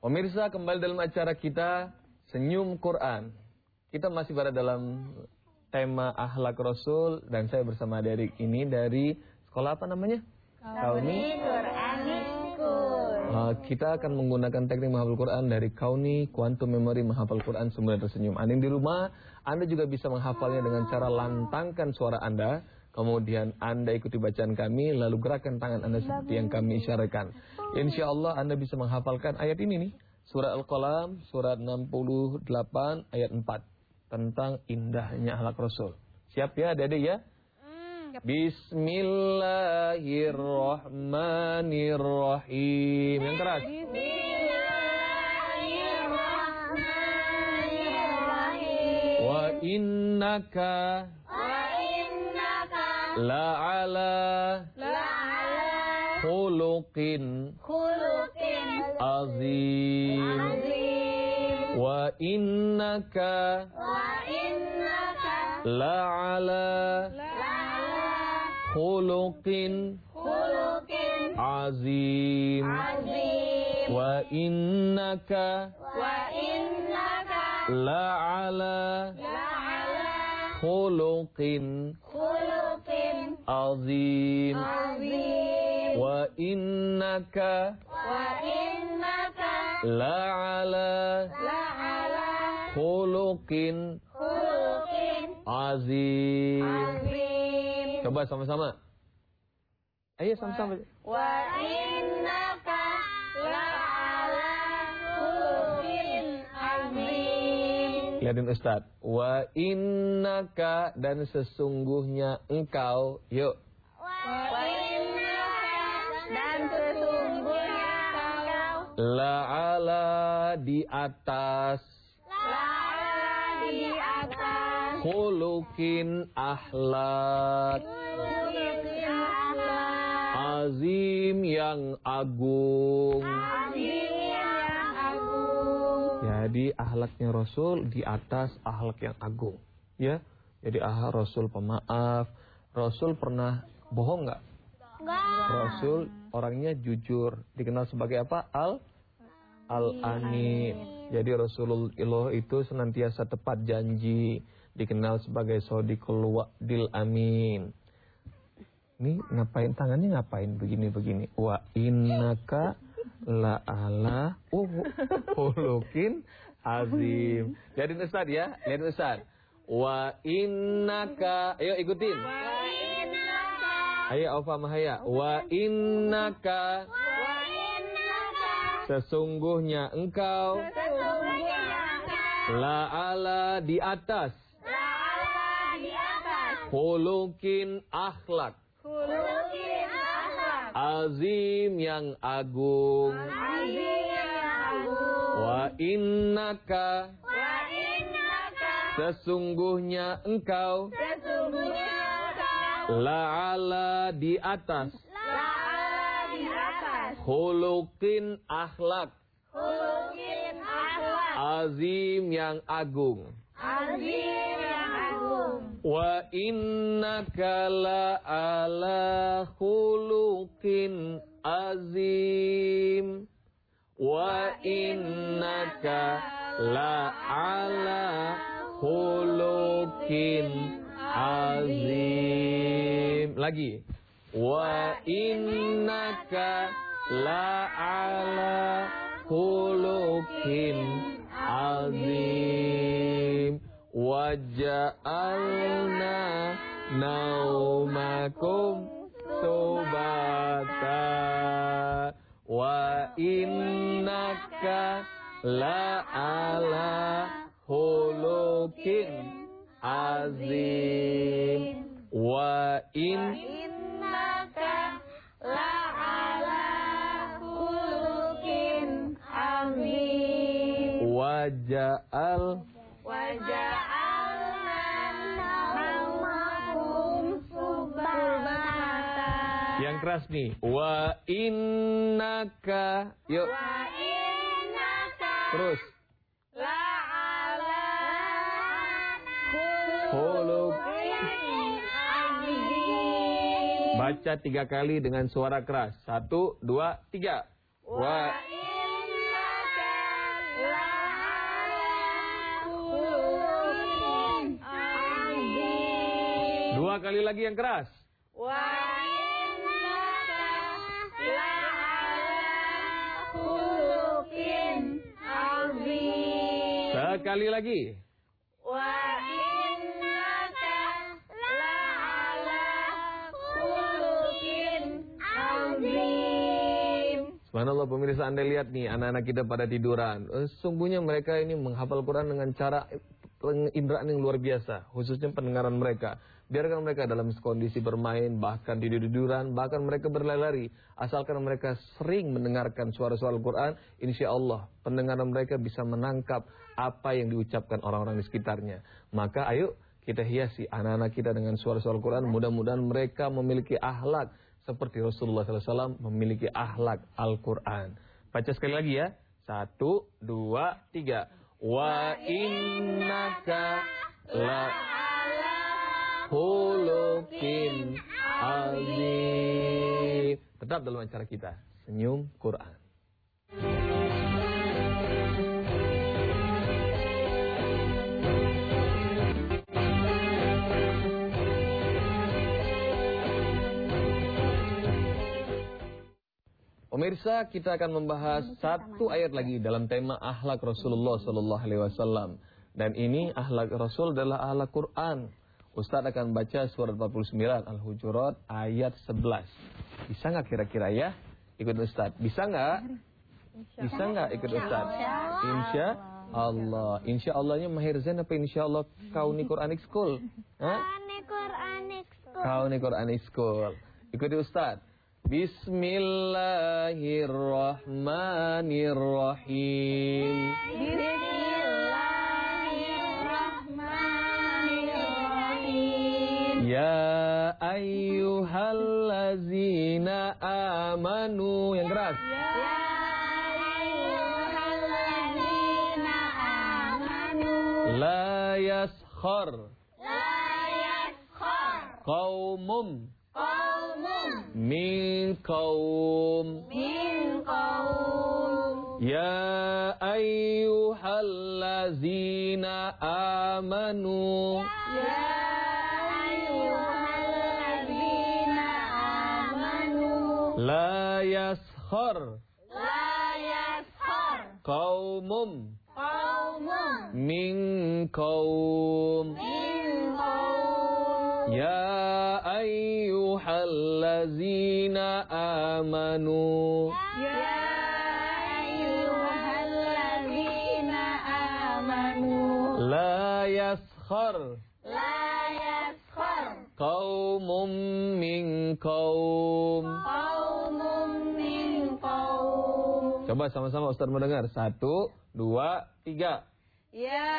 Pemirsa, kembali dalam acara kita Senyum Quran. Kita masih berada dalam tema akhlak Rasul dan saya bersama adik ini dari sekolah apa namanya? Kauni Quranic School. Kita akan menggunakan teknik menghafal Quran dari Kauni Quantum Memory menghafal Quran semula tersenyum. Anda di rumah, Anda juga bisa menghafalnya dengan cara lantangkan suara Anda. Kemudian Anda ikuti bacaan kami, lalu gerakan tangan Anda seperti yang kami isyaratkan. Insya Allah Anda bisa menghafalkan ayat ini nih. Surah Al-Qalam, surat 68 ayat 4. Tentang indahnya akhlak Rasul. Siap ya adik-adik ya? Bismillahirrahmanirrahim. Yang keras. Bismillahirrahmanirrahim. Wa innaka la'ala khuluqin azim. Wa innaka la'ala khuluqin azim. Wa innaka la'ala khuluqin azim. Wa innaka la'ala khuluqin azim. Coba sama-sama. Ayo sama-sama. Wa innaka la'ala khuluqin azim. Lihatin Ustaz. Wa innaka dan sesungguhnya engkau. Yuk. Wa innaka dan sesungguhnya engkau. La'ala di atas. La'ala di atas. Khuluqin akhlak. Azim yang agung. Jadi akhlaknya Rasul di atas akhlak yang agung. Ya. Jadi Rasul pemaaf. Rasul pernah bohong nggak? Enggak. Rasul orangnya jujur. Dikenal sebagai apa? Al-Amin. Jadi Rasulullah itu senantiasa tepat janji. Dikenal sebagai Shodiqul Wa'dil Amin. Ini ngapain tangannya ngapain begini-begini. Wa innaka la'ala khuluqin azim. Jadi Ustaz ya, lihat Ustaz. Wa innaka, ayo ikutin. Wa innaka. Ayo Aufa Mahaya. Wa innaka. Wa innaka. Sesungguhnya engkau. Sesungguhnya engkau. La'ala di atas. La'ala di atas. Khuluqin akhlak. Khuluqin akhlak. Azim yang agung. Azim yang agung. Wa innaka. Wa innaka. Sesungguhnya engkau. Sesungguhnya engkau. La'ala di atas. La'ala di atas. Khuluqin akhlak. Khuluqin akhlak. Azim yang agung. Azim yang agung. Wa innaka la'ala khuluqin azim. Wa innaka la'ala khuluqin azim. Lagi. Wa innaka la'ala khuluqin azim. Waja'alna naumakum subata. Wa innaka la'ala khuluqin azim. Wa innaka la'ala khuluqin azim. waja'al Waja'alna naumakum subata. yang keras nih. Wa innaka. Yuk. Wa innaka Terus. la'ala khuluqin azim. Baca 3 kali dengan suara keras. 1, 2, 3. Wa innaka 2 kali lagi yang keras. Wa innaka la'ala khuluqin azim. Sekali lagi. Wa innaka la'ala khuluqin azim. Subhanallah, pemirsa, Anda lihat nih anak-anak kita pada tiduran. Sesungguhnya mereka ini menghafal Quran dengan cara penginderaan yang luar biasa, khususnya pendengaran mereka. Biarkan mereka dalam kondisi bermain, bahkan tidur-tiduran, bahkan mereka berlari-lari. Asalkan mereka sering mendengarkan suara-suara Al-Quran, insya Allah pendengaran mereka bisa menangkap apa yang diucapkan orang-orang di sekitarnya. Maka ayo kita hiasi anak-anak kita dengan suara-suara Al-Quran. Mudah-mudahan mereka memiliki akhlak seperti Rasulullah SAW memiliki akhlak Al-Quran. Baca sekali lagi ya. 1, 2, 3. Wa innaka la'ala khuluqin azim. Tetap dalam acara kita Senyum Quran. Pemirsa, kita akan membahas satu ayat lagi dalam tema akhlak Rasulullah Sallallahu Alaihi Wasallam. Dan ini akhlak Rasul adalah akhlak Quran. Ustaz akan baca surat 49 Al-Hujurat ayat 11. Bisa nggak kira-kira ya ikut Ustaz? Bisa nggak? Bisa nggak ikut Ustaz? Insya Allah. Insya Allahnya Mahir Zain apa Insya Allah Kauni Quranic School? Kauni Quranic School. Ikuti Ustaz. Bismillahirrahmanirrahim. Bismillahirrahmanirrahim. Ya ayyuhallazina amanu. Yang keras. Ya ayyuhallazina amanu. La yaskhar. La yaskhar. Qaumum. Qaumun. Min qaum. Min qaum. Ya ayyuhallazina amanu. Ya ayyuhallazina amanu. La yaskhar. La yaskhar. Qaumum. Qaumun. Min qaum. Min qaum. Ya ayyuhallazina amanu. Ya ayyuhallazina amanu. La yaskhar. La yaskhar. Qaumum min qaum. Qaumun min qaum. Coba sama-sama Ustaz mendengar. 1, 2, 3. Ya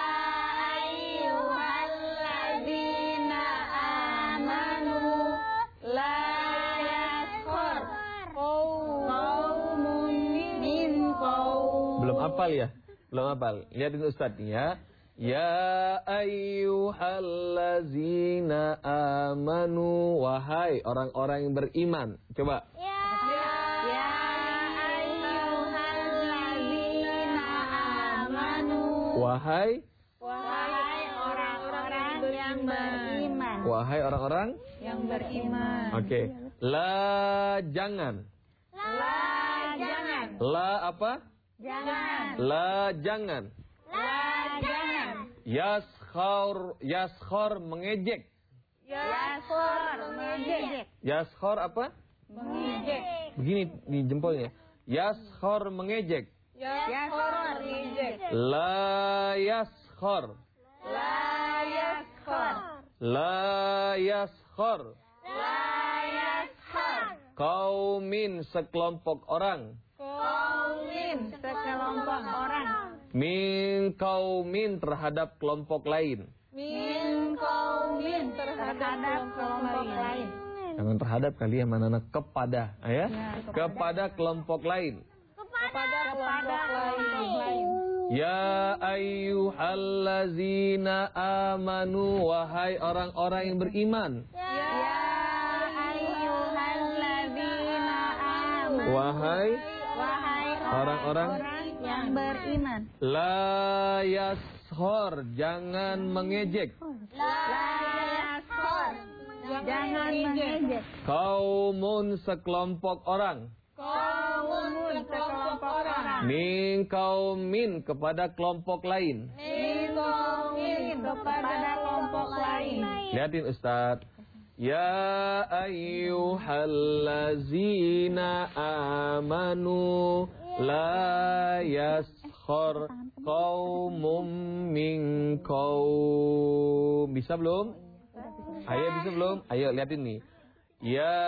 ayyuhallazina amanu. La yaskhar. Qaumun min qaum. Belum hafal ya? Belum hafal. Lihat ini Ustaz ya. Ya ayyuhallazina amanu. Wahai orang-orang yang beriman. Coba. Ya ayyuhallazina amanu. Wahai. Wahai orang-orang yang beriman. Wahai orang-orang. Yang beriman. Oke. La jangan. La jangan. La apa? Jangan. La jangan. La jangan. Yaskhar mengejek. Yaskhar mengejek. Yaskhar apa? Mengejek. Begini di jempolnya. Yaskhar mengejek. Yaskhar mengejek. La yaskhar. La yaskhar. La yaskhar. La yaskhar. Qaumin sekelompok orang. Qaumin sekelompok orang. Min qaumin terhadap kelompok lain. Min qaumin terhadap kelompok lain. Jangan terhadap kali ya anak-anak, kepada ya. Kepada kelompok lain. Kepada kelompok lain. Ya ayyuhallazina amanu. Wahai orang-orang yang beriman. Ya ayyuhallazina amanu. Wahai orang-orang yang beriman. La yaskhar, jangan mengejek. La yaskhar. Jangan mengejek. Qaumun sekelompok orang. Qaumun sekelompok orang. Min qaumin kepada kelompok lain. Min qaumin kepada kelompok lain. Lihatin Ustaz. Ya ayyuhallazina amanu la yaskhar qaumum min qaum. Bisa belum? Ayo bisa belum? Ayo lihatin nih. Ya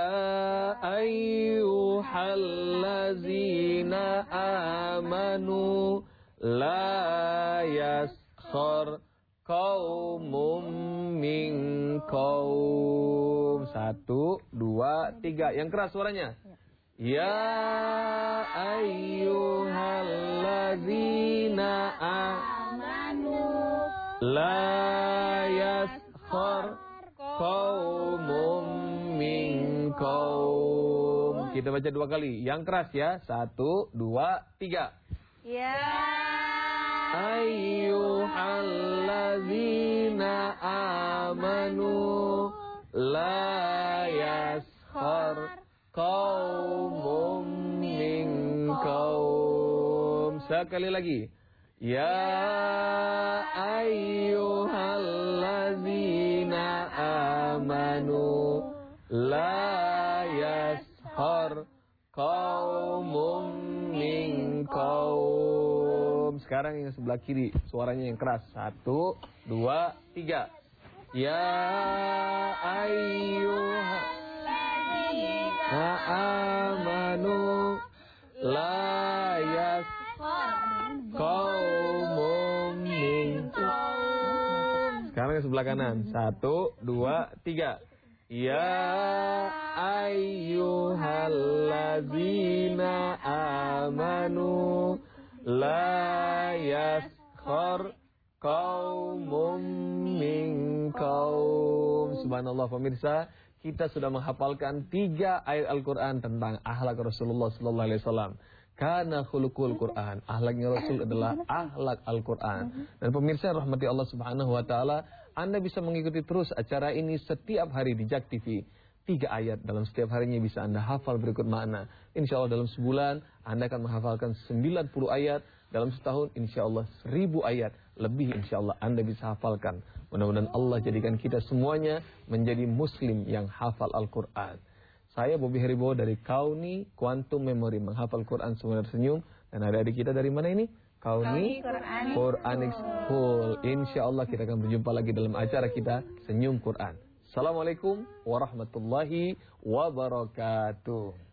ayyuhallazina amanu la yaskhar qaumum min qaum. 1, 2, 3. Yang keras suaranya. Ya ayyuhallazina amanu la yaskhar qaumum min qaum. Kita baca 2 kali. Yang keras ya. 1, 2, 3. Ya ayyuhallazina amanu la yaskhar qaumum min qaum. Sekali lagi. Ya ayyuhallazina amanu la yaskhar qaumum min qaum. Sekarang yang sebelah kiri, suaranya yang keras. 1, 2, 3. Ya ayyuhallazina amanu la yaskhar qaumum min qaum. Sekarang yang sebelah kanan. 1, 2, 3. Ya ayyuhallazina amanu la yaskhar qaumum min qaum. Subhanallah pemirsa, kita sudah menghafalkan 3 ayat Al-Quran tentang akhlak Rasulullah sallallahu alaihi wasallam. Karena khuluqul Quran, akhlaknya Rasul adalah akhlak Al-Quran. Dan pemirsa rahmati Allah Subhanahu wa taala, Anda bisa mengikuti terus acara ini setiap hari di JAK TV. 3 ayat dalam setiap harinya bisa Anda hafal berikut makna. Insya Allah dalam sebulan Anda akan menghafalkan 90 ayat. Dalam setahun insya Allah 1000 ayat lebih insya Allah Anda bisa hafalkan. Mudah-mudahan Allah jadikan kita semuanya menjadi muslim yang hafal Al-Quran. Saya Bobby Heribo dari Kauni Quantum Memory menghafal Quran semua tersenyum. Dan adik-adik kita dari mana ini? Kauni Quranic School. Insya Allah kita akan berjumpa lagi dalam acara kita Senyum Quran. Assalamualaikum warahmatullahi wabarakatuh.